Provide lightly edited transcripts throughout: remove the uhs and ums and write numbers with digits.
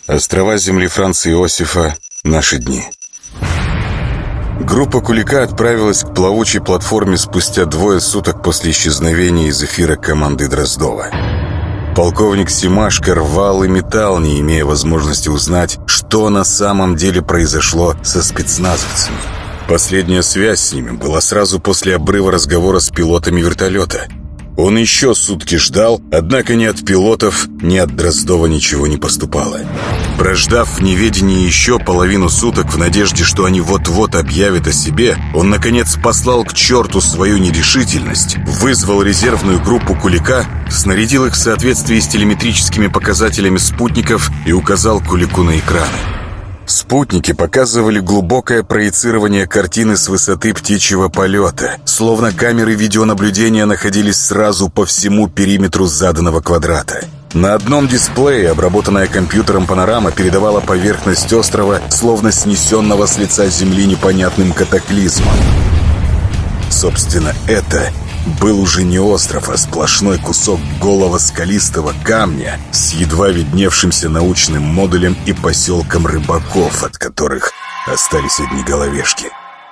Острова земли Франца Иосифа. Наши дни. Группа Кулика отправилась к плавучей платформе спустя 2 суток после исчезновения из эфира команды Дроздова. Полковник Семашко рвал и метал, не имея возможности узнать, что на самом деле произошло со спецназовцами. Последняя связь с ними была сразу после обрыва разговора с пилотами вертолета. Он еще сутки ждал, однако ни от пилотов, ни от Дроздова ничего не поступало. Прождав в неведении еще половину суток в надежде, что они вот-вот объявят о себе, он, наконец, послал к черту свою нерешительность, вызвал резервную группу Кулика, снарядил их в соответствии с телеметрическими показателями спутников и указал Кулику на экраны. Спутники показывали глубокое проецирование картины с высоты птичьего полета, словно камеры видеонаблюдения находились сразу по всему периметру заданного квадрата. На одном дисплее обработанная компьютером панорама передавала поверхность острова, словно снесенного с лица земли непонятным катаклизмом. Собственно, это был уже не остров, а сплошной кусок голого скалистого камня с едва видневшимся научным модулем и поселком рыбаков, от которых остались одни головешки.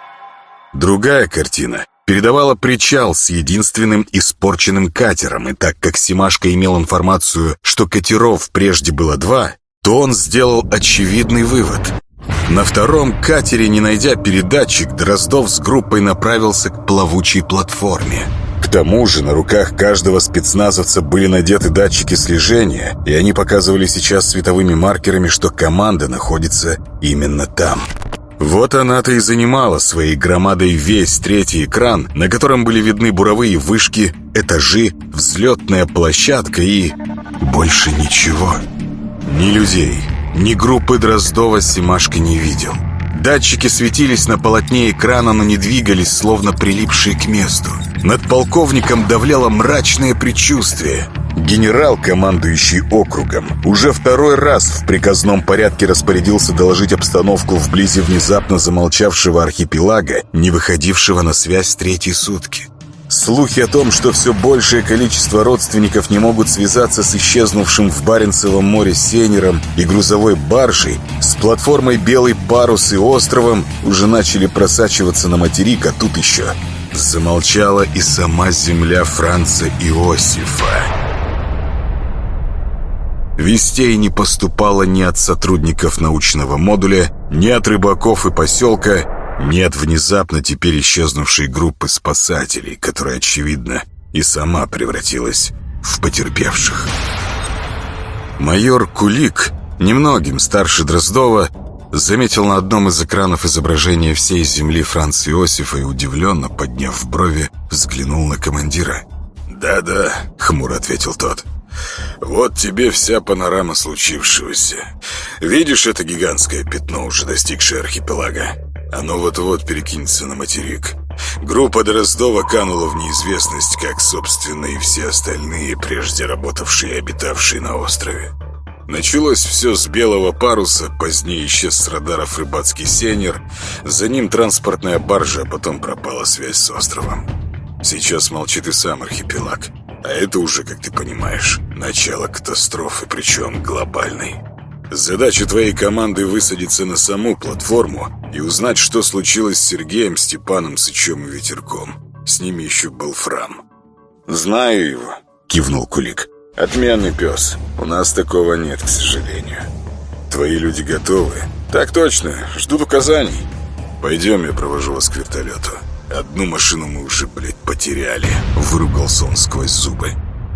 Другая картина передавала причал с единственным испорченным катером, и так как Семашко имел информацию, что катеров прежде было 2, то он сделал очевидный вывод. На втором катере, не найдя передатчик, Дроздов с группой направился к плавучей платформе. К тому же на руках каждого спецназовца были надеты датчики слежения, и они показывали сейчас световыми маркерами, что команда находится именно там. Вот она-то и занимала своей громадой весь третий экран, на котором были видны буровые вышки, этажи, взлетная площадка и... больше ничего. Ни людей, ни группы Дроздова Семашко не видел. Датчики светились на полотне экрана, но не двигались, словно прилипшие к месту. Над полковником давляло мрачное предчувствие. Генерал, командующий округом, уже 2-й раз в приказном порядке распорядился доложить обстановку вблизи внезапно замолчавшего архипелага, не выходившего на связь 3-й сутки. Слухи о том, что все большее количество родственников не могут связаться с исчезнувшим в Баренцевом море сейнером и грузовой баржей, с платформой «Белый парус» и островом, уже начали просачиваться на материк, а тут еще замолчала и сама земля Франца Иосифа. Вестей не поступало ни от сотрудников научного модуля, ни от рыбаков и поселка, ни от внезапно теперь исчезнувшей группы спасателей, которая, очевидно, и сама превратилась в потерпевших. Майор Кулик, немногим старше Дроздова, заметил на одном из экранов изображение всей земли Франца Иосифа и, удивленно подняв брови, взглянул на командира. «Да-да», — хмуро ответил тот. «Вот тебе вся панорама случившегося. Видишь это гигантское пятно, уже достигшее архипелага? Оно вот-вот перекинется на материк. Группа Дроздова канула в неизвестность, как, собственно, и все остальные, прежде работавшие и обитавшие на острове. Началось все с белого паруса, позднее исчез с радаров рыбацкий сейнер, за ним транспортная баржа, а потом пропала связь с островом. Сейчас молчит и сам архипелаг. А это уже, как ты понимаешь, начало катастрофы, причем глобальной. Задача твоей команды — высадиться на саму платформу и узнать, что случилось с Сергеем, Степаном, Сычом и Ветерком. С ними еще был Фрам». «Знаю его», — кивнул Кулик. «Отменный пес. У нас такого нет, к сожалению. Твои люди готовы?» «Так точно. Ждут указаний». «Пойдем, я провожу вас к вертолету. Одну машину мы уже, потеряли», — выругался он сквозь зубы.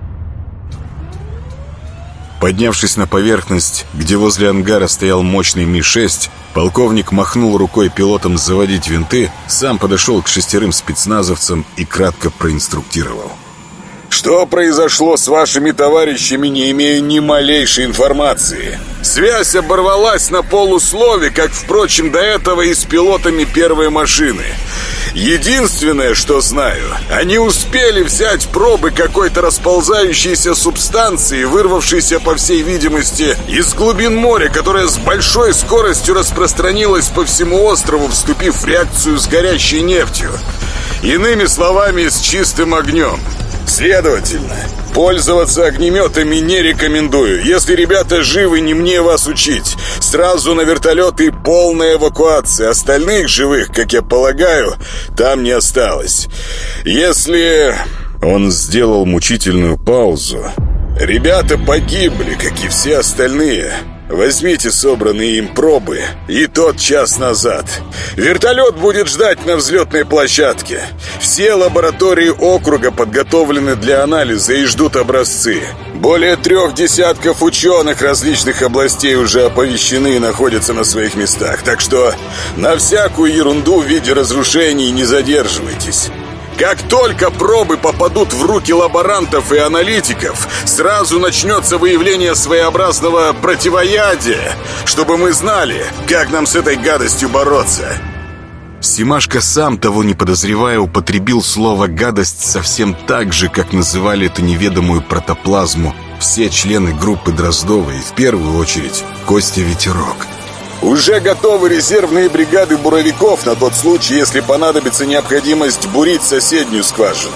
Поднявшись на поверхность, где возле ангара стоял мощный Ми-6, полковник махнул рукой пилотам заводить винты, сам подошел к 6 спецназовцам и кратко проинструктировал. «Что произошло с вашими товарищами, не имею ни малейшей информации. Связь оборвалась на полуслове, как, впрочем, до этого и с пилотами первой машины. Единственное, что знаю, они успели взять пробы какой-то расползающейся субстанции, вырвавшейся, по всей видимости, из глубин моря, которая с большой скоростью распространилась по всему острову, вступив в реакцию с горящей нефтью. Иными словами, с чистым огнем. Следовательно, Пользоваться огнеметами не рекомендую. Если ребята живы, не мне вас учить. Сразу на вертолет и полная эвакуация. Остальных живых, как я полагаю, там не осталось. Если... Он сделал мучительную паузу. Ребята погибли, как и все остальные. Возьмите собранные им пробы и тот час назад. Вертолет будет ждать на взлетной площадке. Все лаборатории округа подготовлены для анализа и ждут образцы. Более 3 десятков ученых различных областей уже оповещены и находятся на своих местах. Так что на всякую ерунду в виде разрушений не задерживайтесь. Как только пробы попадут в руки лаборантов и аналитиков, сразу начнется выявление своеобразного противоядия, чтобы мы знали, как нам с этой гадостью бороться. Семашко, сам того не подозревая, употребил слово «гадость» совсем так же, как называли эту неведомую протоплазму все члены группы Дроздова и, в первую очередь, Костя Ветерок. Уже готовы резервные бригады буровиков на тот случай, если понадобится необходимость бурить соседнюю скважину.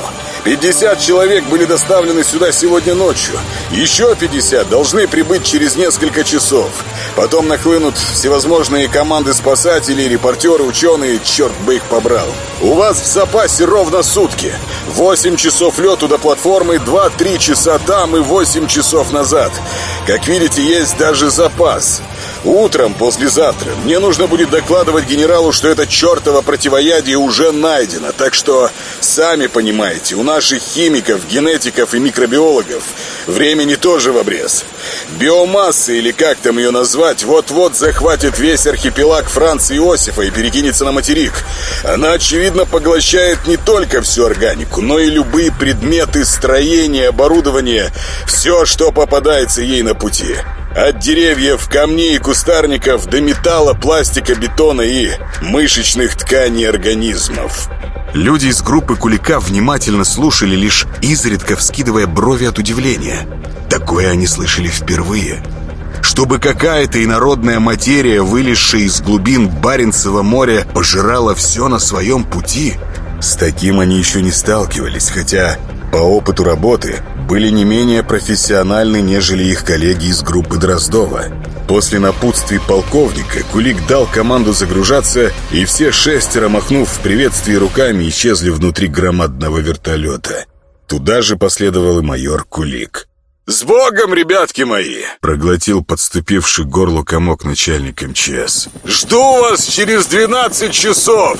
50 человек были доставлены сюда сегодня ночью. Еще 50 должны прибыть через несколько часов. Потом нахлынут всевозможные команды спасателей, репортеры, ученые, черт бы их побрал. У вас в запасе ровно сутки. 8 часов лету до платформы, 2-3 часа там и 8 часов назад. Как видите, есть даже запас. Утром послезавтра мне нужно будет докладывать генералу, что это чертово противоядие уже найдено. Так что, сами понимаете, у наших химиков, генетиков и микробиологов времени тоже в обрез. Биомасса, или как там ее назвать, вот-вот захватит весь архипелаг Франца Иосифа и перекинется на материк. Она, очевидно, поглощает не только всю органику, но и любые предметы, строения, оборудование, все, что попадается ей на пути. От деревьев, камней и кустарников до металла, пластика, бетона и мышечных тканей организмов. Люди из группы Кулика внимательно слушали, лишь изредка вскидывая брови от удивления. Такое они слышали впервые. Чтобы какая-то инородная материя, вылезшая из глубин Баренцева моря, пожирала все на своем пути. С таким они еще не сталкивались, хотя по опыту работы были не менее профессиональны, нежели их коллеги из группы Дроздова. После напутствий полковника Кулик дал команду загружаться, и все 6, махнув в приветствии руками, исчезли внутри громадного вертолета. Туда же последовал и майор Кулик. «С Богом, ребятки мои!» — проглотил подступивший к горлу комок начальник МЧС. «Жду вас через 12 часов!»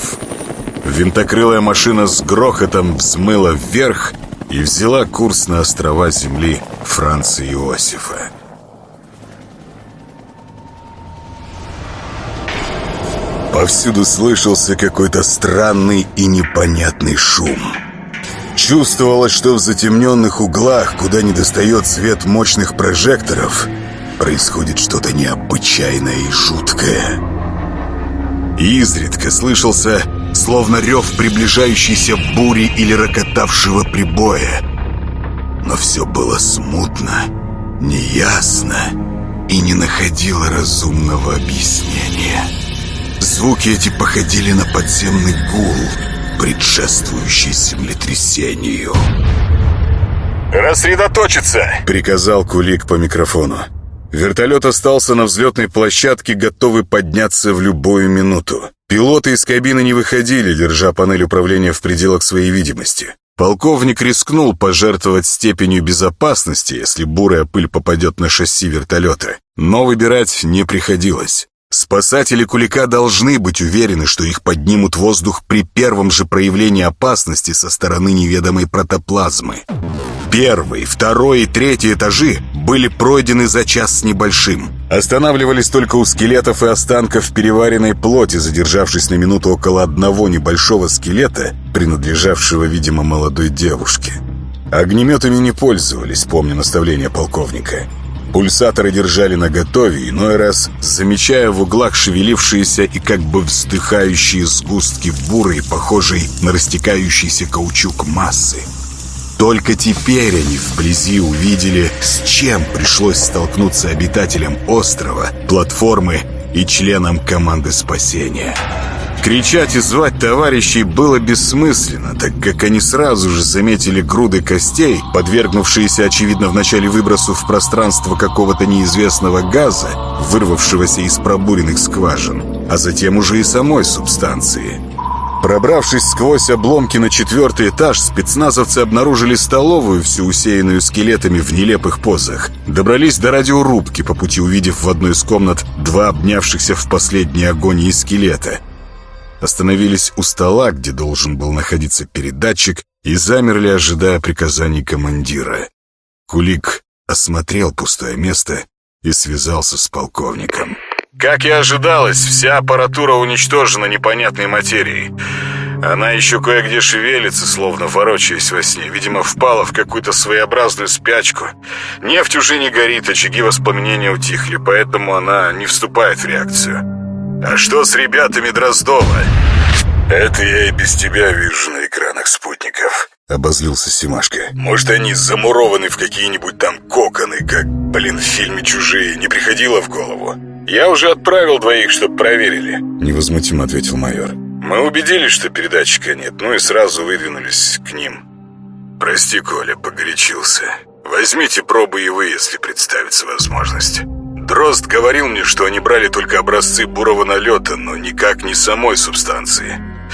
Винтокрылая машина с грохотом взмыла вверх и взяла курс на острова земли Франца Иосифа. Повсюду слышался какой-то странный и непонятный шум. Чувствовалось, что в затемненных углах, куда не достает свет мощных прожекторов, происходит что-то необычайное и жуткое. Изредка слышался словно рев приближающейся бури или рокотавшего прибоя. Но все было смутно, неясно и не находило разумного объяснения. Звуки эти походили на подземный гул, предшествующий землетрясению. «Рассредоточиться!» — приказал Кулик по микрофону. Вертолет остался на взлетной площадке, готовый подняться в любую минуту. Пилоты из кабины не выходили, держа панель управления в пределах своей видимости. Полковник рискнул пожертвовать степенью безопасности, если бурая пыль попадет на шасси вертолета. Но выбирать не приходилось. Спасатели Кулика должны быть уверены, что их поднимут в воздух при первом же проявлении опасности со стороны неведомой протоплазмы. 1, 2 и 3 этажи были пройдены за час с небольшим. Останавливались только у скелетов и останков переваренной плоти, задержавшись на минуту около одного небольшого скелета, принадлежавшего, видимо, молодой девушке. Огнеметами не пользовались, помня наставление полковника. Пульсаторы держали наготове, иной раз замечая в углах шевелившиеся и как бы вздыхающие сгустки бурой, похожей на растекающийся каучук массы. Только теперь они вблизи увидели, с чем пришлось столкнуться обитателям острова, платформы и членам команды спасения. Кричать и звать товарищей было бессмысленно, так как они сразу же заметили груды костей, подвергнувшиеся, очевидно, вначале выбросу в пространство какого-то неизвестного газа, вырвавшегося из пробуренных скважин, а затем уже и самой субстанции. Пробравшись сквозь обломки на 4-й этаж, спецназовцы обнаружили столовую, всю усеянную скелетами в нелепых позах. Добрались до радиорубки, по пути увидев в одной из комнат 2 обнявшихся в последней агонии скелета. Остановились у стола, где должен был находиться передатчик, и замерли, ожидая приказаний командира. Кулик осмотрел пустое место и связался с полковником. «Как и ожидалось, вся аппаратура уничтожена непонятной материей. Она еще кое-где шевелится, словно ворочаясь во сне. Видимо, впала в какую-то своеобразную спячку. Нефть уже не горит, очаги воспламенения утихли, поэтому она не вступает в реакцию. А что с ребятами Дроздова?» «Это я и без тебя вижу на экранах спутников», — обозлился Семашко. «Может, они замурованы в какие-нибудь там коконы, как, в фильме «Чужие». Не приходило в голову?» «Я уже отправил 2, чтоб проверили», — невозмутимо ответил майор. «Мы убедились, что передатчика нет, ну и сразу выдвинулись к ним». «Прости, Коля, погорячился. Возьмите пробы и вы, если представится возможность. Дрозд говорил мне, что они брали только образцы бурого налета, но никак не самой субстанции.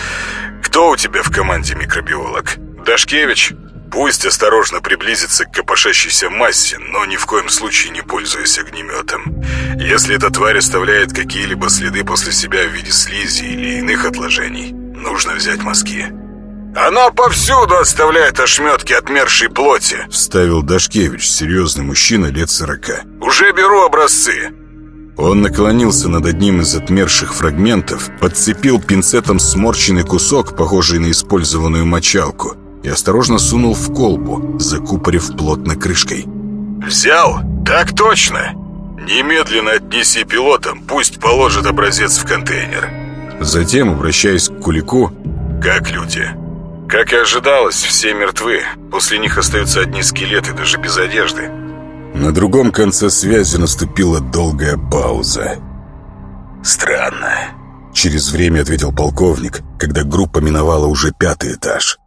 Кто у тебя в команде микробиолог? Дашкевич? Пусть осторожно приблизится к копошащейся массе, но ни в коем случае не пользуясь огнеметом. Если эта тварь оставляет какие-либо следы после себя в виде слизи или иных отложений, нужно взять мазки». «Она повсюду оставляет ошметки отмершей плоти», — вставил Дашкевич, серьезный мужчина лет 40. «Уже беру образцы». Он наклонился над одним из отмерших фрагментов, подцепил пинцетом сморщенный кусок, похожий на использованную мочалку, и осторожно сунул в колбу, закупорив плотно крышкой. «Взял? Так точно! Немедленно отнеси пилотам, пусть положат образец в контейнер». Затем, обращаясь к Кулику: «Как люди?» «Как и ожидалось, все мертвы. После них остаются одни скелеты, даже без одежды». На другом конце связи наступила долгая пауза. «Странно», — через время ответил полковник, когда группа миновала уже 5-й этаж.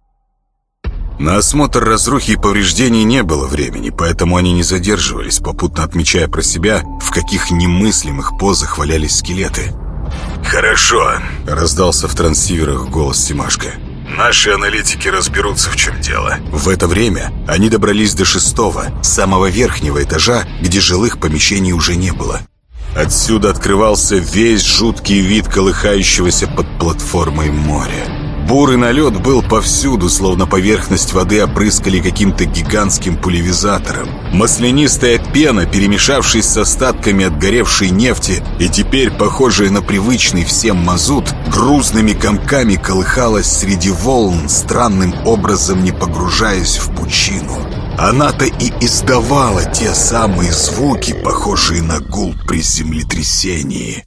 На осмотр разрухи и повреждений не было времени, поэтому они не задерживались, попутно отмечая про себя, в каких немыслимых позах валялись скелеты. «Хорошо», — раздался в трансиверах голос Семашко. «Наши аналитики разберутся, в чем дело». В это время они добрались до 6-го, самого верхнего этажа, где жилых помещений уже не было. Отсюда открывался весь жуткий вид колыхающегося под платформой моря. Бурый налет был повсюду, словно поверхность воды опрыскали каким-то гигантским пульверизатором. Маслянистая пена, перемешавшись с остатками отгоревшей нефти и теперь похожая на привычный всем мазут, грузными комками колыхалась среди волн, странным образом не погружаясь в пучину. Она-то и издавала те самые звуки, похожие на гул при землетрясении.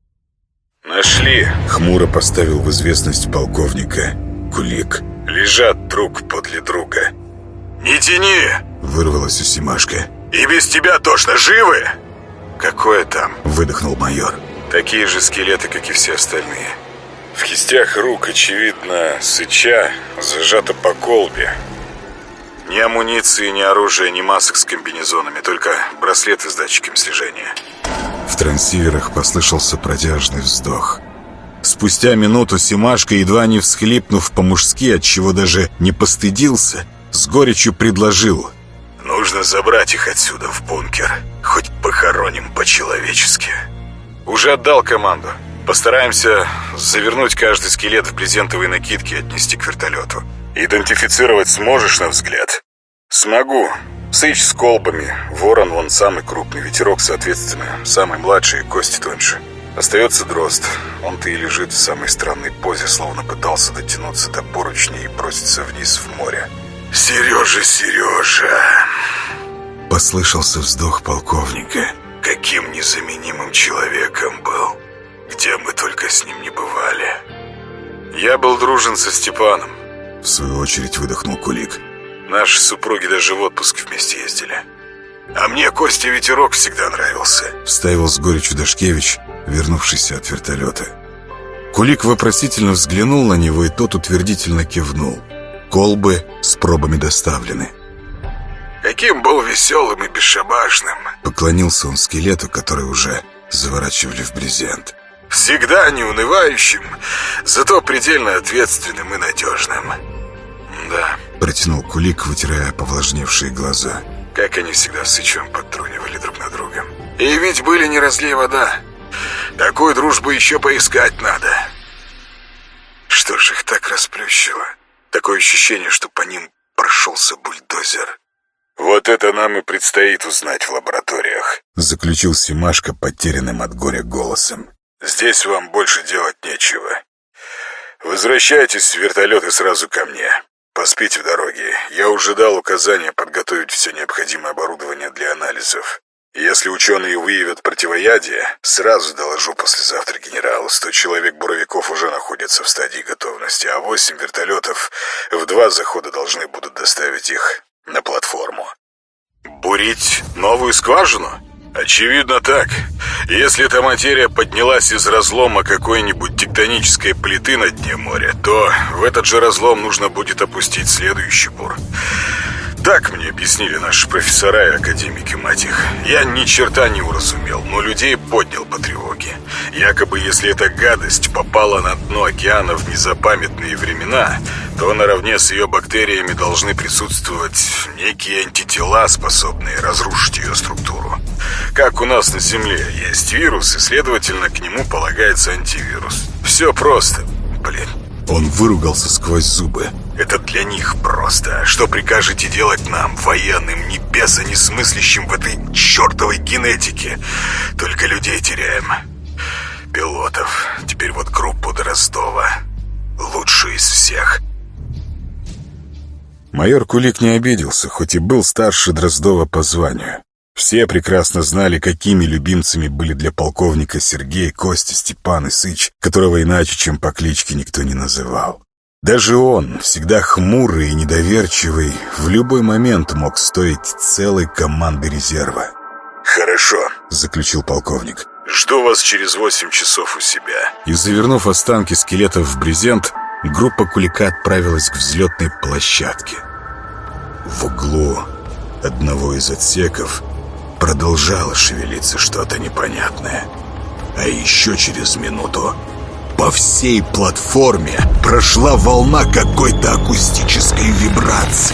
«Нашли», — хмуро поставил в известность полковника Кулик. «Лежат друг подле друга». «Не тяни!» — вырвалось у Семашко. «И без тебя точно живы?» «Какое там?» — выдохнул майор. «Такие же скелеты, как и все остальные. В кистях рук, очевидно, сыча зажато по колбе. Ни амуниции, ни оружия, ни масок с комбинезонами, только браслеты с датчиком слежения». В трансиверах послышался протяжный вздох. Спустя минуту Семашко, едва не всхлипнув по-мужски, отчего даже не постыдился, с горечью предложил: «Нужно забрать их отсюда, в бункер. Хоть похороним по-человечески». «Уже отдал команду. Постараемся завернуть каждый скелет в брезентовые накидки и отнести к вертолету». «Идентифицировать сможешь на взгляд?» «Смогу. Сыч с колбами, Ворон вон самый крупный, Ветерок, соответственно, самый младший, кости тоньше. Остается Дрозд. Он-то и лежит в самой странной позе, словно пытался дотянуться до поручней и броситься вниз в море». «Сережа, Сережа!» Послышался вздох полковника. «Каким незаменимым человеком был. Где мы только с ним не бывали». «Я был дружен со Степаном», — в свою очередь выдохнул Кулик. «Наши супруги даже в отпуск вместе ездили». «А мне Костя Ветерок всегда нравился», — вставил с горечью Дашкевич, вернувшийся от вертолета. Кулик вопросительно взглянул на него, и тот утвердительно кивнул. Колбы с пробами доставлены. «Каким был веселым и бесшабашным!» Поклонился он скелету, который уже заворачивали в брезент. «Всегда неунывающим, зато предельно ответственным и надежным». «Да», — протянул Кулик, вытирая повлажневшие глаза. «Как они всегда с Сычом подтрунивали друг на друга. И ведь были не разлей вода. Такую дружбу еще поискать надо. Что ж их так расплющило? Такое ощущение, что по ним прошелся бульдозер». «Вот это нам и предстоит узнать в лабораториях», — заключил Семашко потерянным от горя голосом. «Здесь вам больше делать нечего. Возвращайтесь в вертолет и сразу ко мне. Поспите в дороге. Я уже дал указание подготовить все необходимое оборудование для анализов. Если ученые выявят противоядие, сразу доложу послезавтра генералу. 100 человек-буровиков уже находятся в стадии готовности, а 8 вертолетов в 2 захода должны будут доставить их на платформу». «Бурить новую скважину?» «Очевидно так. Если эта материя поднялась из разлома какой-нибудь тектонической плиты на дне моря, то в этот же разлом нужно будет опустить следующий бур. Так мне объяснили наши профессора и академики, мать их. Я ни черта не уразумел, но людей поднял по тревоге. Якобы, если эта гадость попала на дно океана в незапамятные времена, то наравне с ее бактериями должны присутствовать некие антитела, способные разрушить ее структуру. Как у нас на Земле есть вирус, и, следовательно, к нему полагается антивирус. Все просто, блин». Он выругался сквозь зубы. «Это для них просто. Что прикажете делать нам, военным, ни беса не смыслящим в этой чертовой генетике? Только людей теряем. Пилотов. Теперь вот группу до Ростова. Лучшую из всех». Майор Кулик не обиделся, хоть и был старше Дроздова по званию. Все прекрасно знали, какими любимцами были для полковника Сергей, Костя, Степан и Сыч, которого иначе, чем по кличке, никто не называл. Даже он, всегда хмурый и недоверчивый, в любой момент мог стоить целой команды резерва. «Хорошо», — заключил полковник. «Жду вас через 8 часов у себя». И, завернув останки скелетов в брезент, группа Кулика отправилась к взлетной площадке. В углу одного из отсеков продолжало шевелиться что-то непонятное. А еще через минуту по всей платформе прошла волна какой-то акустической вибрации.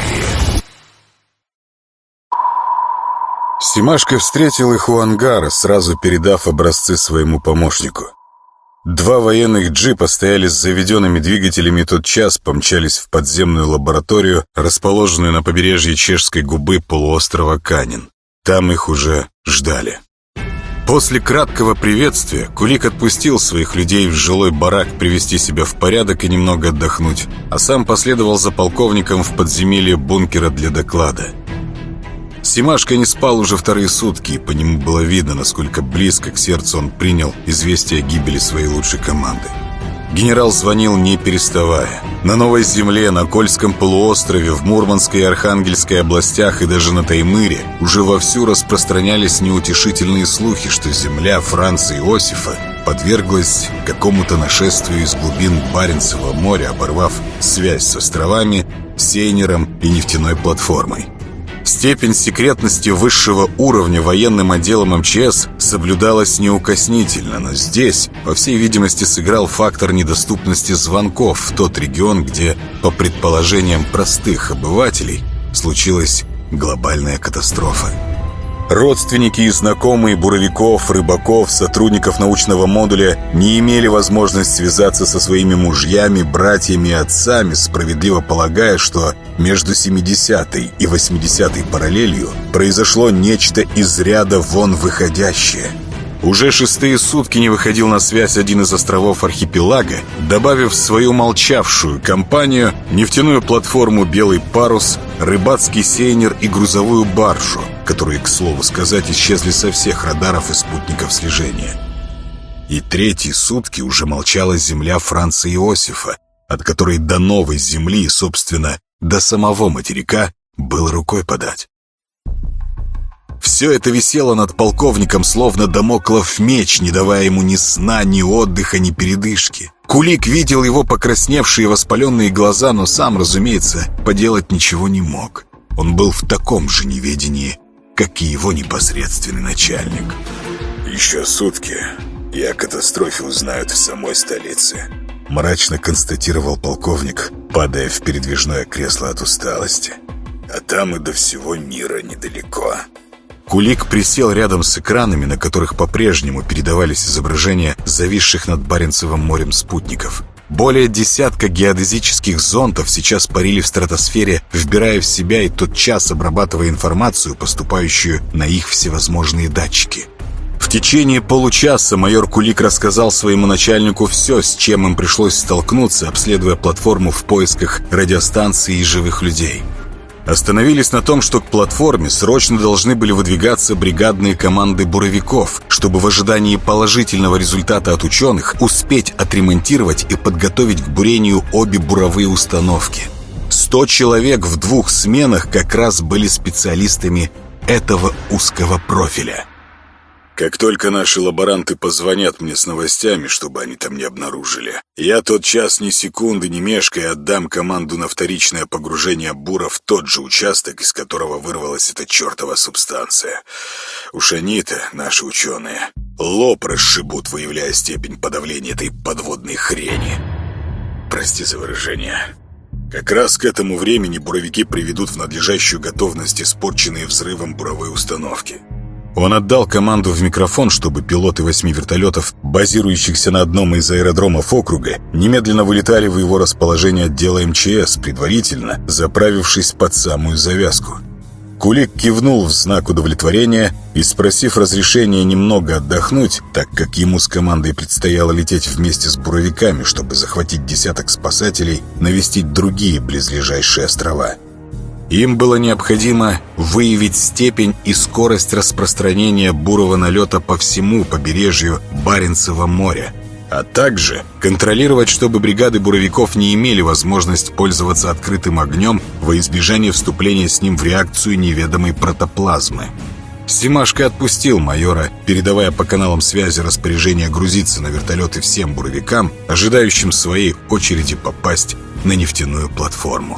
Семашко встретил их у ангара, сразу передав образцы своему помощнику. 2 военных джипа стояли с заведенными двигателями и тотчас помчались в подземную лабораторию, расположенную на побережье Чешской губы полуострова Канин. Там их уже ждали. После краткого приветствия Кулик отпустил своих людей в жилой барак привести себя в порядок и немного отдохнуть, а сам последовал за полковником в подземелье бункера для доклада. Семашко не спал уже 2 сутки, и по нему было видно, насколько близко к сердцу он принял известие о гибели своей лучшей команды. Генерал звонил не переставая. На Новой Земле, на Кольском полуострове, в Мурманской и Архангельской областях и даже на Таймыре уже вовсю распространялись неутешительные слухи, что земля Франца Иосифа подверглась какому-то нашествию из глубин Баренцева моря, оборвав связь с островами, Сейнером и нефтяной платформой. Степень секретности высшего уровня военным отделом МЧС соблюдалась неукоснительно, но здесь, по всей видимости, сыграл фактор недоступности звонков в тот регион, где, по предположениям простых обывателей, случилась глобальная катастрофа. Родственники и знакомые буровиков, рыбаков, сотрудников научного модуля не имели возможности связаться со своими мужьями, братьями и отцами, справедливо полагая, что между 70-й и 80-й параллелью произошло нечто из ряда вон выходящее. Уже 6-е сутки не выходил на связь один из островов архипелага, добавив в свою молчавшую компанию нефтяную платформу «Белый парус», рыбацкий сейнер и грузовую баржу, которые, к слову сказать, исчезли со всех радаров и спутников слежения. И 3-е сутки уже молчала земля Франца Иосифа, от которой до новой земли, собственно, до самого материка было рукой подать. Все это висело над полковником, словно дамоклов меч, не давая ему ни сна, ни отдыха, ни передышки. Кулик видел его покрасневшие воспаленные глаза, но сам, разумеется, поделать ничего не мог. Он был в таком же неведении, как и его непосредственный начальник. «Еще сутки, и о катастрофе узнают в самой столице», — мрачно констатировал полковник, падая в передвижное кресло от усталости. «А там и до всего мира недалеко». Кулик присел рядом с экранами, на которых по-прежнему передавались изображения зависших над Баренцевым морем спутников. Более десятка геодезических зондов сейчас парили в стратосфере, вбирая в себя и тотчас обрабатывая информацию, поступающую на их всевозможные датчики. В течение получаса майор Кулик рассказал своему начальнику все, с чем им пришлось столкнуться, обследуя платформу в поисках радиостанции и живых людей. Остановились на том, что к платформе срочно должны были выдвигаться бригадные команды буровиков, чтобы в ожидании положительного результата от ученых успеть отремонтировать и подготовить к бурению обе буровые установки. 100 человек в 2 сменах как раз были специалистами этого узкого профиля. «Как только наши лаборанты позвонят мне с новостями, чтобы они там не обнаружили, я тотчас ни секунды не мешкая отдам команду на вторичное погружение бура в тот же участок, из которого вырвалась эта чертова субстанция. Уж они-то, наши ученые, лоб расшибут, выявляя степень подавления этой подводной хрени. Прости за выражение. Как раз к этому времени буровики приведут в надлежащую готовность испорченные взрывом буровые установки». Он отдал команду в микрофон, чтобы пилоты 8 вертолетов, базирующихся на одном из аэродромов округа, немедленно вылетали в его расположение отдела МЧС, предварительно заправившись под самую завязку. Кулик кивнул в знак удовлетворения и, спросив разрешения немного отдохнуть, так как ему с командой предстояло лететь вместе с буровиками, чтобы захватить десяток спасателей, навестить другие близлежащие острова. Им было необходимо выявить степень и скорость распространения бурого налета по всему побережью Баренцева моря, а также контролировать, чтобы бригады буровиков не имели возможность пользоваться открытым огнем во избежание вступления с ним в реакцию неведомой протоплазмы. Семашко отпустил майора, передавая по каналам связи распоряжение грузиться на вертолеты всем буровикам, ожидающим своей очереди попасть на нефтяную платформу.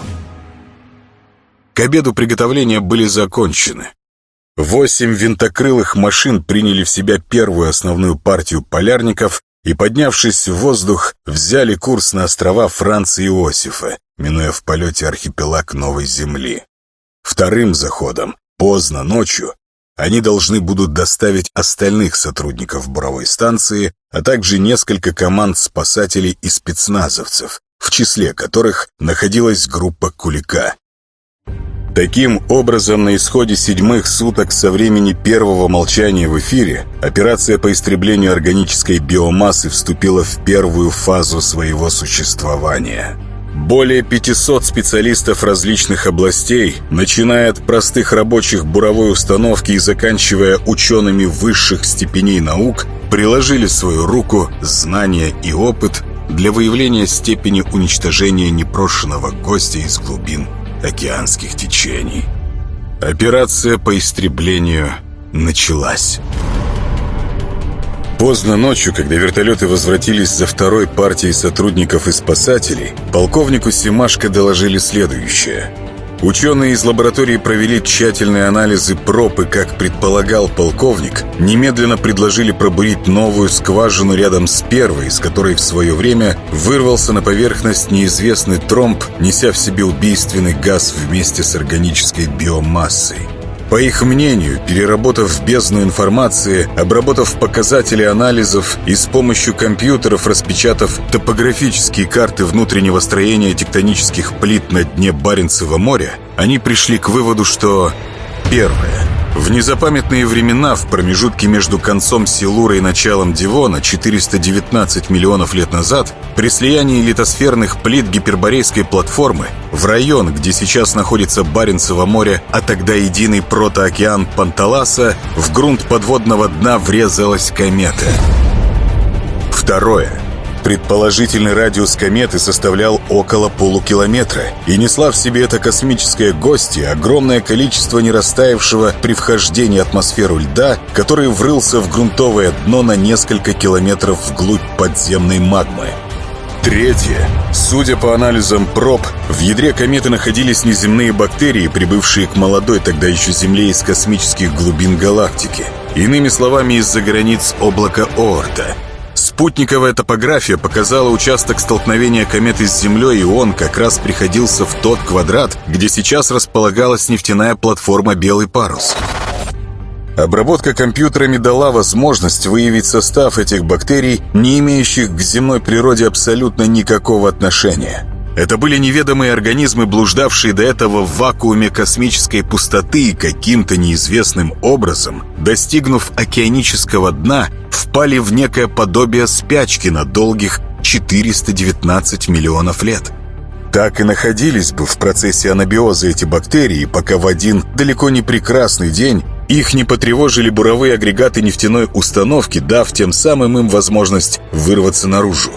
К обеду приготовления были закончены. 8 винтокрылых машин приняли в себя первую основную партию полярников и, поднявшись в воздух, взяли курс на острова Франца Иосифа, минуя в полете архипелаг Новой Земли. Вторым заходом, поздно ночью, они должны будут доставить остальных сотрудников буровой станции, а также несколько команд спасателей и спецназовцев, в числе которых находилась группа Кулика. Таким образом, на исходе 7-х суток со времени первого молчания в эфире операция по истреблению органической биомассы вступила в первую фазу своего существования. Более 500 специалистов различных областей, начиная от простых рабочих буровой установки и заканчивая учеными высших степеней наук, приложили свою руку, знания и опыт для выявления степени уничтожения непрошенного гостя из глубин океанских течений. Операция по истреблению началась. Поздно ночью, когда вертолеты возвратились за второй партией сотрудников и спасателей, полковнику Семашко доложили следующее. Ученые из лаборатории провели тщательные анализы проб и, как предполагал полковник, немедленно предложили пробурить новую скважину рядом с первой, из которой в свое время вырвался на поверхность неизвестный тромб, неся в себе убийственный газ вместе с органической биомассой. По их мнению, переработав бездну информации, обработав показатели анализов и с помощью компьютеров распечатав топографические карты внутреннего строения тектонических плит на дне Баренцева моря, они пришли к выводу, что первое. В незапамятные времена, в промежутке между концом Силура и началом Девона, 419 миллионов лет назад, при слиянии литосферных плит гиперборейской платформы в район, где сейчас находится Баренцево море, а тогда единый протоокеан Панталаса, в грунт подводного дна врезалась комета. Второе. Предположительный радиус кометы составлял около полукилометра и несла в себе эта космическая гостья огромное количество нерастаявшего при вхождении атмосферу льда, который врылся в грунтовое дно на несколько километров вглубь подземной магмы. Третье. Судя по анализам проб, в ядре кометы находились неземные бактерии, прибывшие к молодой тогда еще Земле из космических глубин галактики. Иными словами, из-за границ облака Оорта. Спутниковая топография показала участок столкновения кометы с Землей, и он как раз приходился в тот квадрат, где сейчас располагалась нефтяная платформа «Белый парус». Обработка компьютерами дала возможность выявить состав этих бактерий, не имеющих к земной природе абсолютно никакого отношения. Это были неведомые организмы, блуждавшие до этого в вакууме космической пустоты и каким-то неизвестным образом, достигнув океанического дна, впали в некое подобие спячки на долгих 419 миллионов лет. Так и находились бы в процессе анабиоза эти бактерии, пока в один далеко не прекрасный день их не потревожили буровые агрегаты нефтяной установки, дав тем самым им возможность вырваться наружу.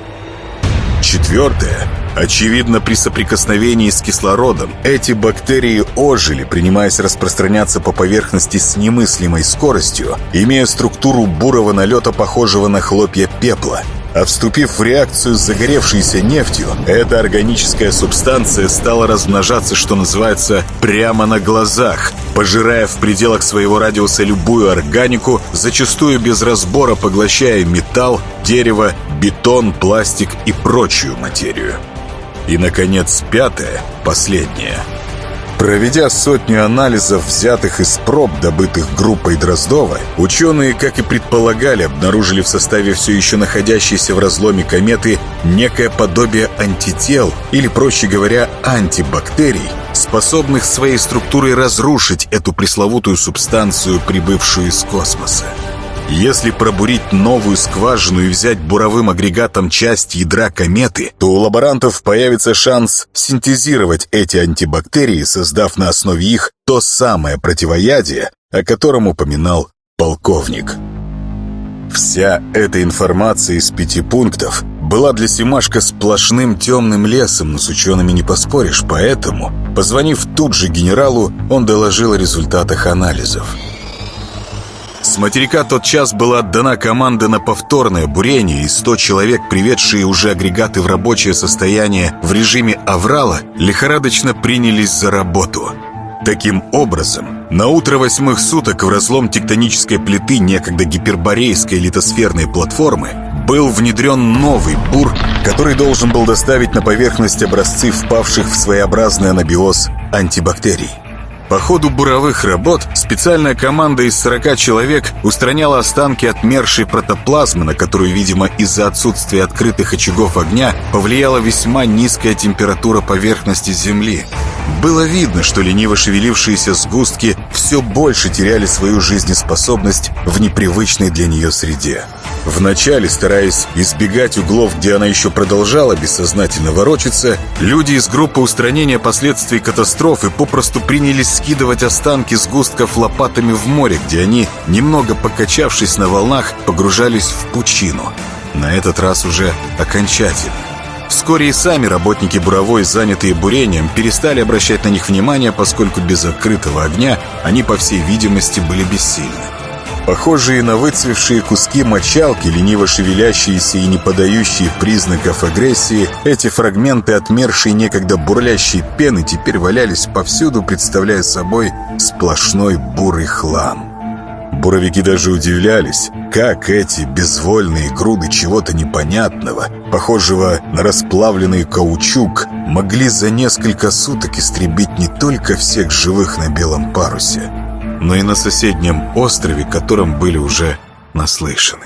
Четвертое. Очевидно, при соприкосновении с кислородом эти бактерии ожили, принимаясь распространяться по поверхности с немыслимой скоростью, имея структуру бурого налета, похожего на хлопья пепла. А вступив в реакцию с загоревшейся нефтью, эта органическая субстанция стала размножаться, что называется, прямо на глазах, пожирая в пределах своего радиуса любую органику, зачастую без разбора поглощая металл, дерево, бетон, пластик и прочую материю. И, наконец, пятое, последнее. Проведя сотню анализов, взятых из проб, добытых группой Дроздова, ученые, как и предполагали, обнаружили в составе все еще находящейся в разломе кометы некое подобие антител, или, проще говоря, антибактерий, способных своей структурой разрушить эту пресловутую субстанцию, прибывшую из космоса. Если пробурить новую скважину и взять буровым агрегатом часть ядра кометы, то у лаборантов появится шанс синтезировать эти антибактерии, создав на основе их то самое противоядие, о котором упоминал полковник. Вся эта информация из 5 пунктов была для Семашко сплошным темным лесом, но с учеными не поспоришь, поэтому, позвонив тут же генералу, он доложил о результатах анализов. С материка тотчас была отдана команда на повторное бурение, и 100 человек, приведшие уже агрегаты в рабочее состояние в режиме аврала, лихорадочно принялись за работу. Таким образом, на утро 8-х суток в разлом тектонической плиты некогда гиперборейской литосферной платформы был внедрен новый бур, который должен был доставить на поверхность образцы впавших в своеобразный анабиоз антибактерий. По ходу буровых работ специальная команда из 40 человек устраняла останки отмершей протоплазмы, на которую, видимо, из-за отсутствия открытых очагов огня повлияла весьма низкая температура поверхности Земли. Было видно, что лениво шевелившиеся сгустки все больше теряли свою жизнеспособность в непривычной для нее среде. Вначале, стараясь избегать углов, где она еще продолжала бессознательно ворочаться, люди из группы устранения последствий катастрофы попросту принялись скидывать останки сгустков лопатами в море, где они, немного покачавшись на волнах, погружались в пучину. На этот раз уже окончательно. Вскоре и сами работники буровой, занятые бурением, перестали обращать на них внимание, поскольку без открытого огня они, по всей видимости, были бессильны. Похожие на выцвевшие куски мочалки, лениво шевелящиеся и не подающие признаков агрессии, эти фрагменты отмершей некогда бурлящей пены теперь валялись повсюду, представляя собой сплошной бурый хлам. Буровики даже удивлялись, как эти безвольные груды чего-то непонятного, похожего на расплавленный каучук, могли за несколько суток истребить не только всех живых на Белом парусе, но и на соседнем острове, которым были уже наслышаны.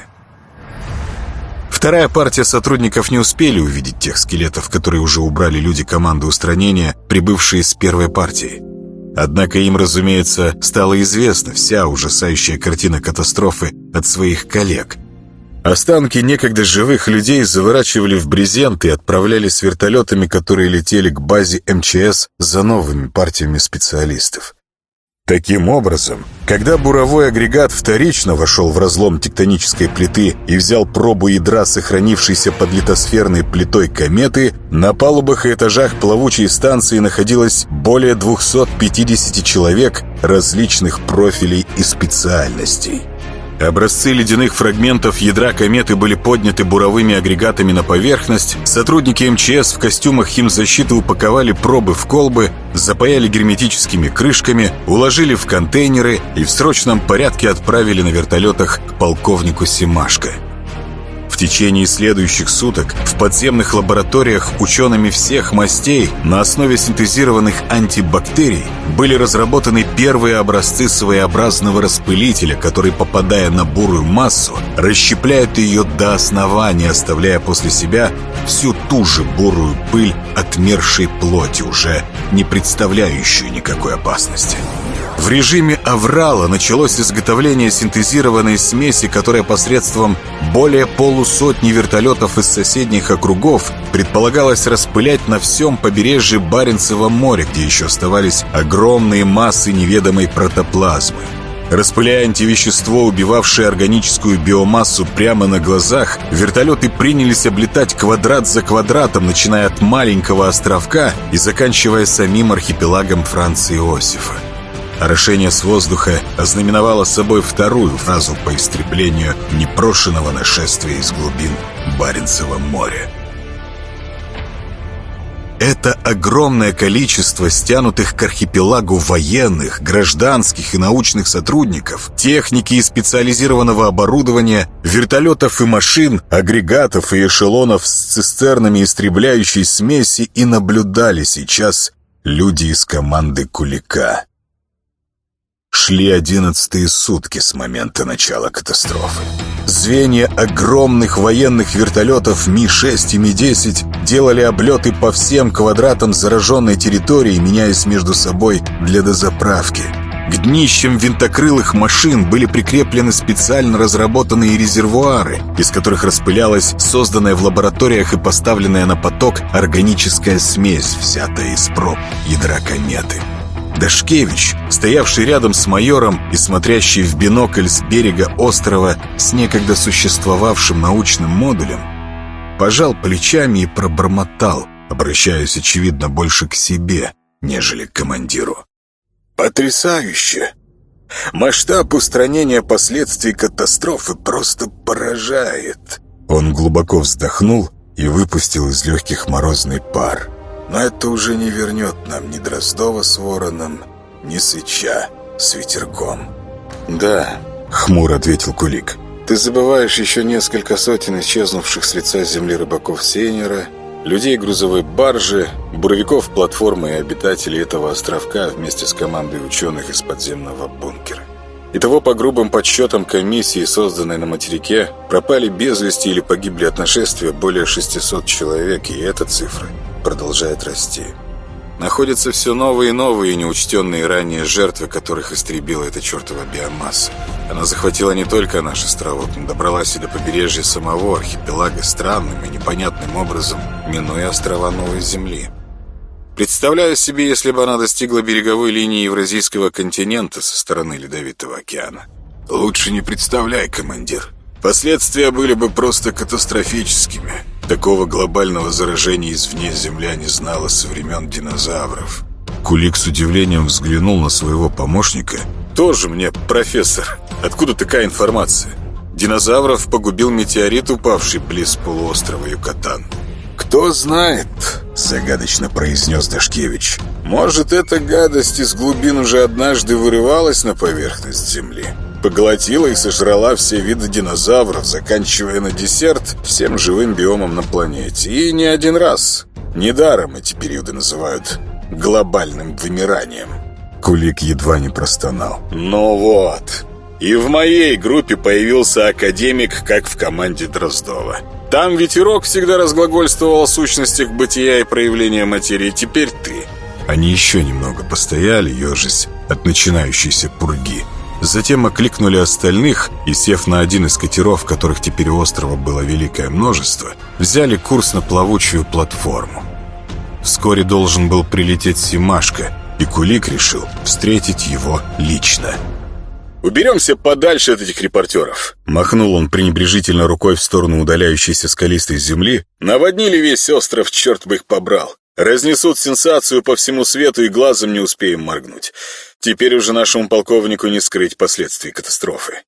Вторая партия сотрудников не успели увидеть тех скелетов, которые уже убрали люди команды устранения, прибывшие с первой партией. Однако им, разумеется, стала известна вся ужасающая картина катастрофы от своих коллег. Останки некогда живых людей заворачивали в брезент и отправляли с вертолетами, которые летели к базе МЧС за новыми партиями специалистов. Таким образом, когда буровой агрегат вторично вошел в разлом тектонической плиты и взял пробу ядра, сохранившейся под литосферной плитой кометы, на палубах и этажах плавучей станции находилось более 250 человек различных профилей и специальностей. Образцы ледяных фрагментов ядра кометы были подняты буровыми агрегатами на поверхность. Сотрудники МЧС в костюмах химзащиты упаковали пробы в колбы, запаяли герметическими крышками, уложили в контейнеры и в срочном порядке отправили на вертолетах к полковнику Семашко. В течение следующих суток в подземных лабораториях учеными всех мастей на основе синтезированных антибактерий были разработаны первые образцы своеобразного распылителя, который, попадая на бурую массу, расщепляет ее до основания, оставляя после себя всю ту же бурую пыль отмершей плоти, уже не представляющую никакой опасности. В режиме аврала началось изготовление синтезированной смеси, которая посредством более полусотни вертолетов из соседних округов предполагалось распылять на всем побережье Баренцева моря, где еще оставались огромные массы неведомой протоплазмы. Распыляя антивещество, убивавшее органическую биомассу прямо на глазах, вертолеты принялись облетать квадрат за квадратом, начиная от маленького островка и заканчивая самим архипелагом Франца Иосифа. Орошение с воздуха ознаменовало собой вторую фазу по истреблению непрошенного нашествия из глубин Баренцева моря. Это огромное количество стянутых к архипелагу военных, гражданских и научных сотрудников, техники и специализированного оборудования, вертолетов и машин, агрегатов и эшелонов с цистернами истребляющей смеси и наблюдали сейчас люди из команды Кулика. Шли 11-е сутки с момента начала катастрофы. Звенья огромных военных вертолетов Ми-6 и Ми-10 делали облеты по всем квадратам зараженной территории, меняясь между собой для дозаправки. К днищам винтокрылых машин были прикреплены специально разработанные резервуары, из которых распылялась созданная в лабораториях и поставленная на поток органическая смесь, взятая из проб ядра кометы. Дашкевич, стоявший рядом с майором и смотрящий в бинокль с берега острова с некогда существовавшим научным модулем, пожал плечами и пробормотал, обращаясь, очевидно, больше к себе, нежели к командиру. «Потрясающе! Масштаб устранения последствий катастрофы просто поражает!» Он глубоко вздохнул и выпустил из легких морозный пар. «Но это уже не вернет нам ни Дроздова с Вороном, ни Сыча с Ветерком». «Да», — хмуро ответил Кулик, — «ты забываешь еще несколько сотен исчезнувших с лица земли рыбаков Сейнера, людей грузовой баржи, буровиков платформы и обитателей этого островка вместе с командой ученых из подземного бункера. Итого, по грубым подсчетам комиссии, созданной на материке, пропали без вести или погибли от нашествия более 600 человек, и эта цифра продолжает расти. Находятся все новые и новые неучтенные ранее жертвы, которых истребила эта чертова биомасса. Она захватила не только наш островок, но добралась и до побережья самого архипелага странным и непонятным образом, минуя острова Новой Земли. Представляю себе, если бы она достигла береговой линии Евразийского континента со стороны Ледовитого океана. Лучше не представляй, командир. Последствия были бы просто катастрофическими. Такого глобального заражения извне Земля не знала со времен динозавров. Кулик с удивлением взглянул на своего помощника. «Тоже мне, профессор. Откуда такая информация? Динозавров погубил метеорит, упавший близ полуострова Юкатан». «Кто знает», — загадочно произнес Дашкевич. «Может, эта гадость из глубин уже однажды вырывалась на поверхность Земли, поглотила и сожрала все виды динозавров, заканчивая на десерт всем живым биомом на планете. И не один раз. Недаром эти периоды называют глобальным вымиранием». Кулик едва не простонал. «Ну вот. И в моей группе появился академик, как в команде Дроздова. Там Ветерок всегда разглагольствовал о сущностях бытия и проявления материи. Теперь ты». Они еще немного постояли, ежась от начинающейся пурги. Затем окликнули остальных и, сев на один из катеров, которых теперь у острова было великое множество, взяли курс на плавучую платформу. Вскоре должен был прилететь Семашко, и Кулик решил встретить его лично. «Уберемся подальше от этих репортеров», — махнул он пренебрежительно рукой в сторону удаляющейся скалистой земли. «Наводнили весь остров, черт бы их побрал. Разнесут сенсацию по всему свету и глазом не успеем моргнуть. Теперь уже нашему полковнику не скрыть последствий катастрофы».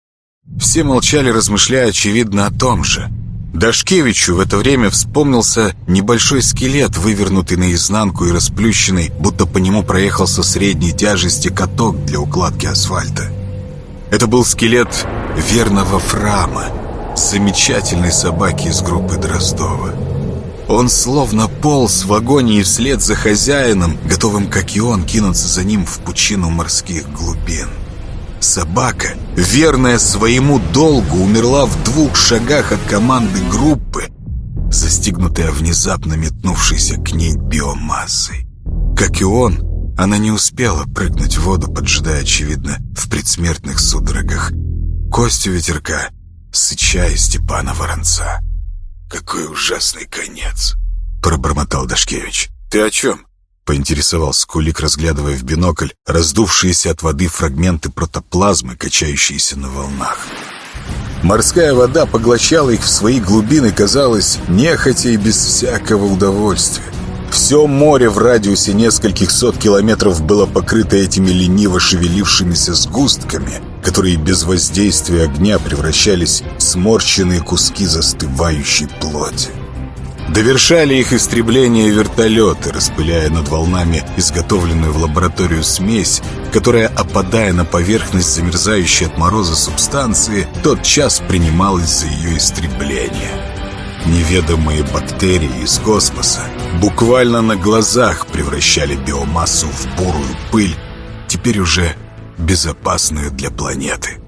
Все молчали, размышляя, очевидно, о том же. Дашкевичу в это время вспомнился небольшой скелет, вывернутый наизнанку и расплющенный, будто по нему проехался средней тяжести каток для укладки асфальта. Это был скелет верного Фрама, замечательной собаки из группы Дроздова. Он словно полз в агонии вслед за хозяином, готовым, как и он, кинуться за ним в пучину морских глубин. Собака, верная своему долгу, умерла в 2 шагах от команды группы, застигнутая внезапно метнувшейся к ней биомассой. Как и он, она не успела прыгнуть в воду, поджидая, очевидно, в предсмертных судорогах Костю Ветерка, Сыча и Степана Воронца. «Какой ужасный конец!» — пробормотал Дашкевич. «Ты о чем?» — поинтересовался Кулик, разглядывая в бинокль раздувшиеся от воды фрагменты протоплазмы, качающиеся на волнах. Морская вода поглощала их в свои глубины, казалось, нехотя и без всякого удовольствия. Все море в радиусе нескольких сот километров было покрыто этими лениво шевелившимися сгустками, которые без воздействия огня превращались в сморщенные куски застывающей плоти. Довершали их истребление вертолеты, распыляя над волнами изготовленную в лабораторию смесь, которая, опадая на поверхность замерзающей от мороза субстанции, тотчас принималась за ее истребление. Неведомые бактерии из космоса буквально на глазах превращали биомассу в бурую пыль, теперь уже безопасную для планеты.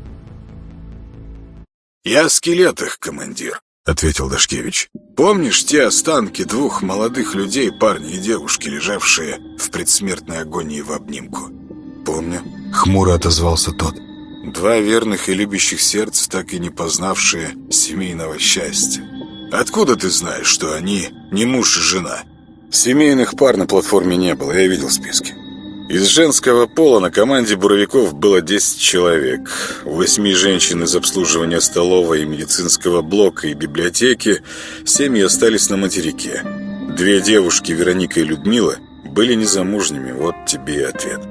«Я о скелетах, командир», — ответил Дашкевич. «Помнишь те останки 2 молодых людей, парня и девушки, лежавшие в предсмертной агонии в обнимку?» «Помню», — хмуро отозвался тот. 2 верных и любящих сердца, так и не познавшие семейного счастья. Откуда ты знаешь, что они не муж и жена?» «Семейных пар на платформе не было, я видел списки. Из женского пола на команде буровиков было 10 человек. 8 женщин из обслуживания столовой и медицинского блока и библиотеки. Семьи остались на материке. 2 девушки, Вероника и Людмила, были незамужними. Вот тебе и ответ.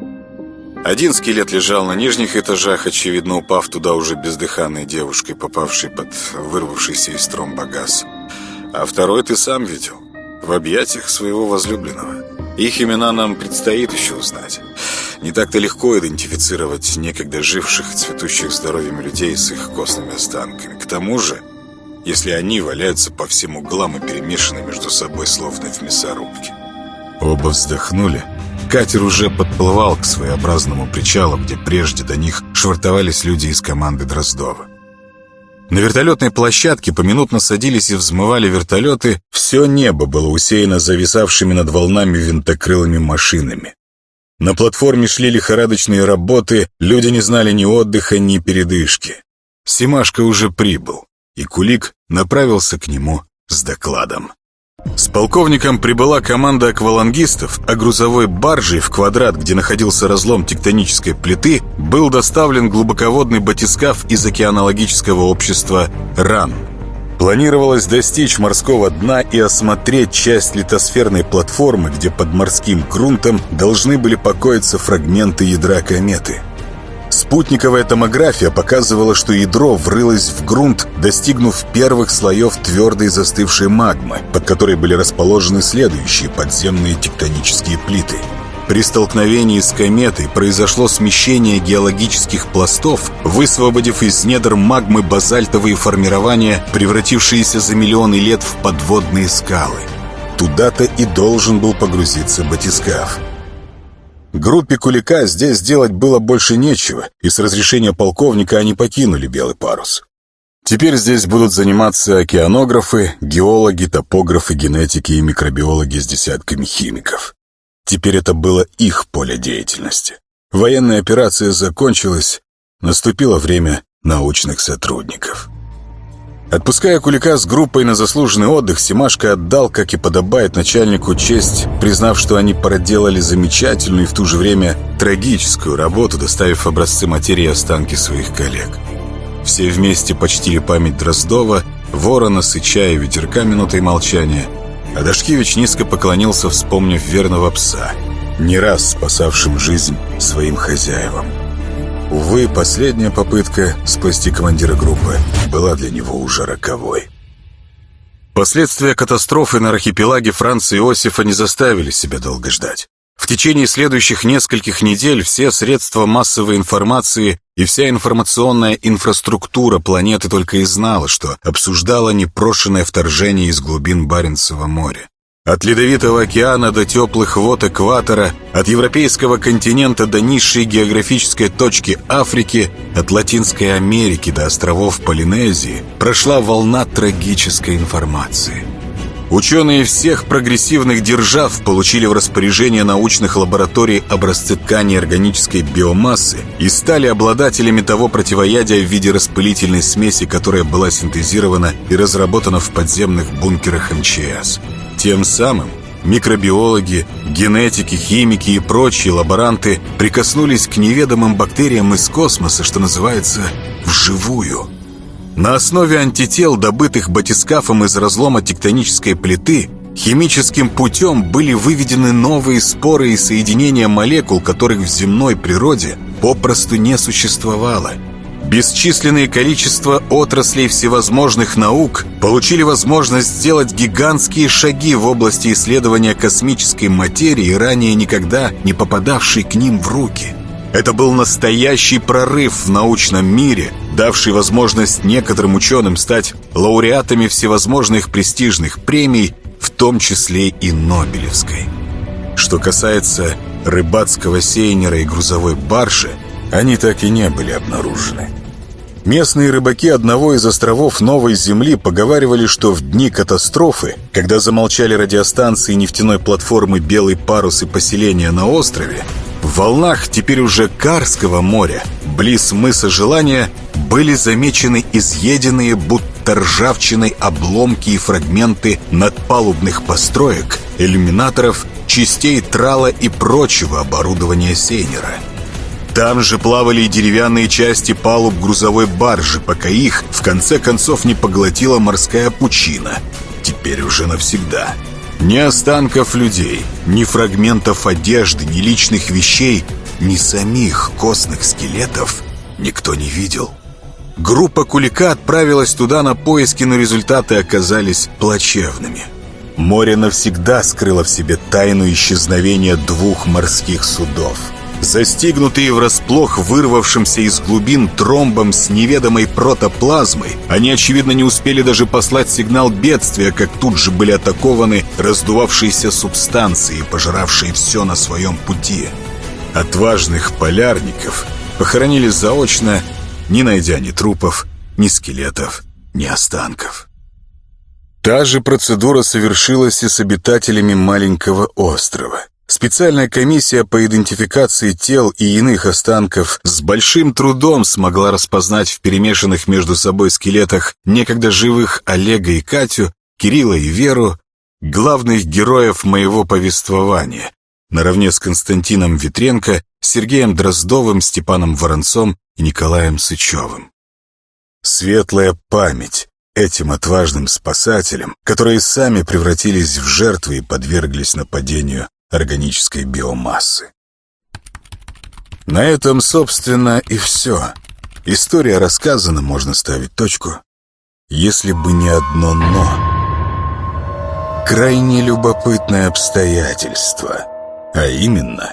1 скелет лежал на нижних этажах, очевидно упав туда уже бездыханной девушкой, попавшей под вырвавшийся из тромба газ. А 2 ты сам видел, в объятиях своего возлюбленного. Их имена нам предстоит еще узнать. Не так-то легко идентифицировать некогда живших и цветущих здоровьем людей с их костными останками. К тому же, если они валяются по всем углам и перемешаны между собой, словно в мясорубке». Оба вздохнули. Катер уже подплывал к своеобразному причалу, где прежде до них швартовались люди из команды Дроздова. На вертолетной площадке поминутно садились и взмывали вертолеты. Все небо было усеяно зависавшими над волнами винтокрылыми машинами. На платформе шли лихорадочные работы, люди не знали ни отдыха, ни передышки. Семашко уже прибыл, и Кулик направился к нему с докладом. С полковником прибыла команда аквалангистов, а грузовой баржей в квадрат, где находился разлом тектонической плиты, был доставлен глубоководный батискаф из океанологического общества «РАН». Планировалось достичь морского дна и осмотреть часть литосферной платформы, где под морским грунтом должны были покоиться фрагменты ядра кометы. Спутниковая томография показывала, что ядро врылось в грунт, достигнув первых слоев твердой застывшей магмы, под которой были расположены следующие подземные тектонические плиты. При столкновении с кометой произошло смещение геологических пластов, высвободив из недр магмы базальтовые формирования, превратившиеся за миллионы лет в подводные скалы. Туда-то и должен был погрузиться батискаф. Группе Кулика здесь делать было больше нечего, и с разрешения полковника они покинули Белый парус. Теперь здесь будут заниматься океанографы, геологи, топографы, генетики и микробиологи с десятками химиков. Теперь это было их поле деятельности. Военная операция закончилась, наступило время научных сотрудников. Отпуская Кулика с группой на заслуженный отдых, Семашко отдал, как и подобает начальнику, честь, признав, что они проделали замечательную и в то же время трагическую работу, доставив образцы материи и останки своих коллег. Все вместе почтили память Дроздова, Ворона, Сыча и Ветерка минутой молчания, а Дашкевич низко поклонился, вспомнив верного пса, не раз спасавшим жизнь своим хозяевам. Увы, последняя попытка спасти командира группы была для него уже роковой. Последствия катастрофы на архипелаге Франца Иосифа не заставили себя долго ждать. В течение следующих нескольких недель все средства массовой информации и вся информационная инфраструктура планеты только и знала, что обсуждала непрошенное вторжение из глубин Баренцева моря. От Ледовитого океана до теплых вод экватора, от европейского континента до низшей географической точки Африки, от Латинской Америки до островов Полинезии прошла волна трагической информации. Ученые всех прогрессивных держав получили в распоряжение научных лабораторий образцы ткани органической биомассы и стали обладателями того противоядия в виде распылительной смеси, которая была синтезирована и разработана в подземных бункерах МЧС. Тем самым микробиологи, генетики, химики и прочие лаборанты прикоснулись к неведомым бактериям из космоса, что называется, вживую. На основе антител, добытых батискафом из разлома тектонической плиты, химическим путем были выведены новые споры и соединения молекул, которых в земной природе попросту не существовало. Бесчисленное количество отраслей всевозможных наук получили возможность сделать гигантские шаги в области исследования космической материи, ранее никогда не попадавшей к ним в руки. Это был настоящий прорыв в научном мире, давший возможность некоторым ученым стать лауреатами всевозможных престижных премий, в том числе и Нобелевской. Что касается рыбацкого сейнера и грузовой баржи, они так и не были обнаружены. Местные рыбаки одного из островов Новой Земли поговаривали, что в дни катастрофы, когда замолчали радиостанции нефтяной платформы «Белый парус» и поселения на острове, в волнах теперь уже Карского моря, близ мыса Желания, были замечены изъеденные будто ржавчиной обломки и фрагменты надпалубных построек, иллюминаторов, частей трала и прочего оборудования сейнера. Там же плавали и деревянные части палуб грузовой баржи, пока их, в конце концов, не поглотила морская пучина. Теперь уже навсегда. Ни останков людей, ни фрагментов одежды, ни личных вещей, ни самих костных скелетов никто не видел. Группа Кулика отправилась туда на поиски, но результаты оказались плачевными. Море навсегда скрыло в себе тайну исчезновения 2 морских судов. Застигнутые врасплох вырвавшимся из глубин тромбом с неведомой протоплазмой, они, очевидно, не успели даже послать сигнал бедствия, как тут же были атакованы раздувавшиеся субстанции, пожиравшие все на своем пути. Отважных полярников похоронили заочно, не найдя ни трупов, ни скелетов, ни останков. Та же процедура совершилась и с обитателями маленького острова. Специальная комиссия по идентификации тел и иных останков с большим трудом смогла распознать в перемешанных между собой скелетах некогда живых Олега и Катю, Кирилла и Веру, главных героев моего повествования, наравне с Константином Ветренко, Сергеем Дроздовым, Степаном Воронцом и Николаем Сычевым. Светлая память этим отважным спасателям, которые сами превратились в жертвы и подверглись нападению органической биомассы. На этом, собственно, и все. История рассказана, можно ставить точку. Если бы не одно «но». Крайне любопытное обстоятельство. А именно,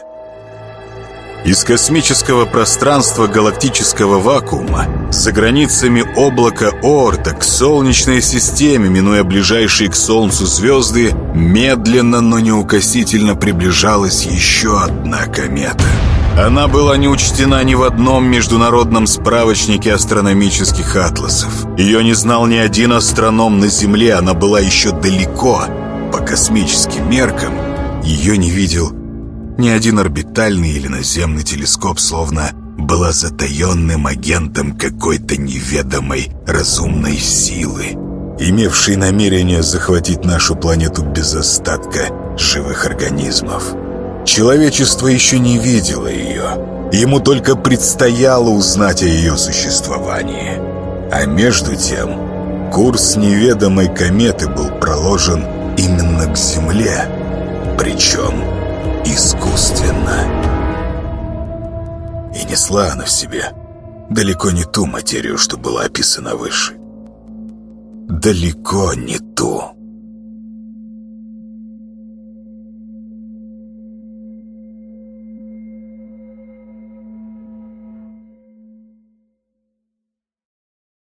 из космического пространства галактического вакуума, за границами облака Оорта к Солнечной системе, минуя ближайшие к Солнцу звезды, медленно, но неукоснительно приближалась еще одна комета. Она была не учтена ни в одном международном справочнике астрономических атласов. Ее не знал ни один астроном на Земле, она была еще далеко. По космическим меркам ее не видел ни один орбитальный или наземный телескоп, словно была затаенным агентом какой-то неведомой разумной силы, имевшей намерение захватить нашу планету без остатка живых организмов. Человечество еще не видело ее. Ему только предстояло узнать о ее существовании. А между тем, курс неведомой кометы был проложен именно к Земле, причем искусственно. И несла она в себе далеко не ту материю, что была описана выше. Далеко не ту.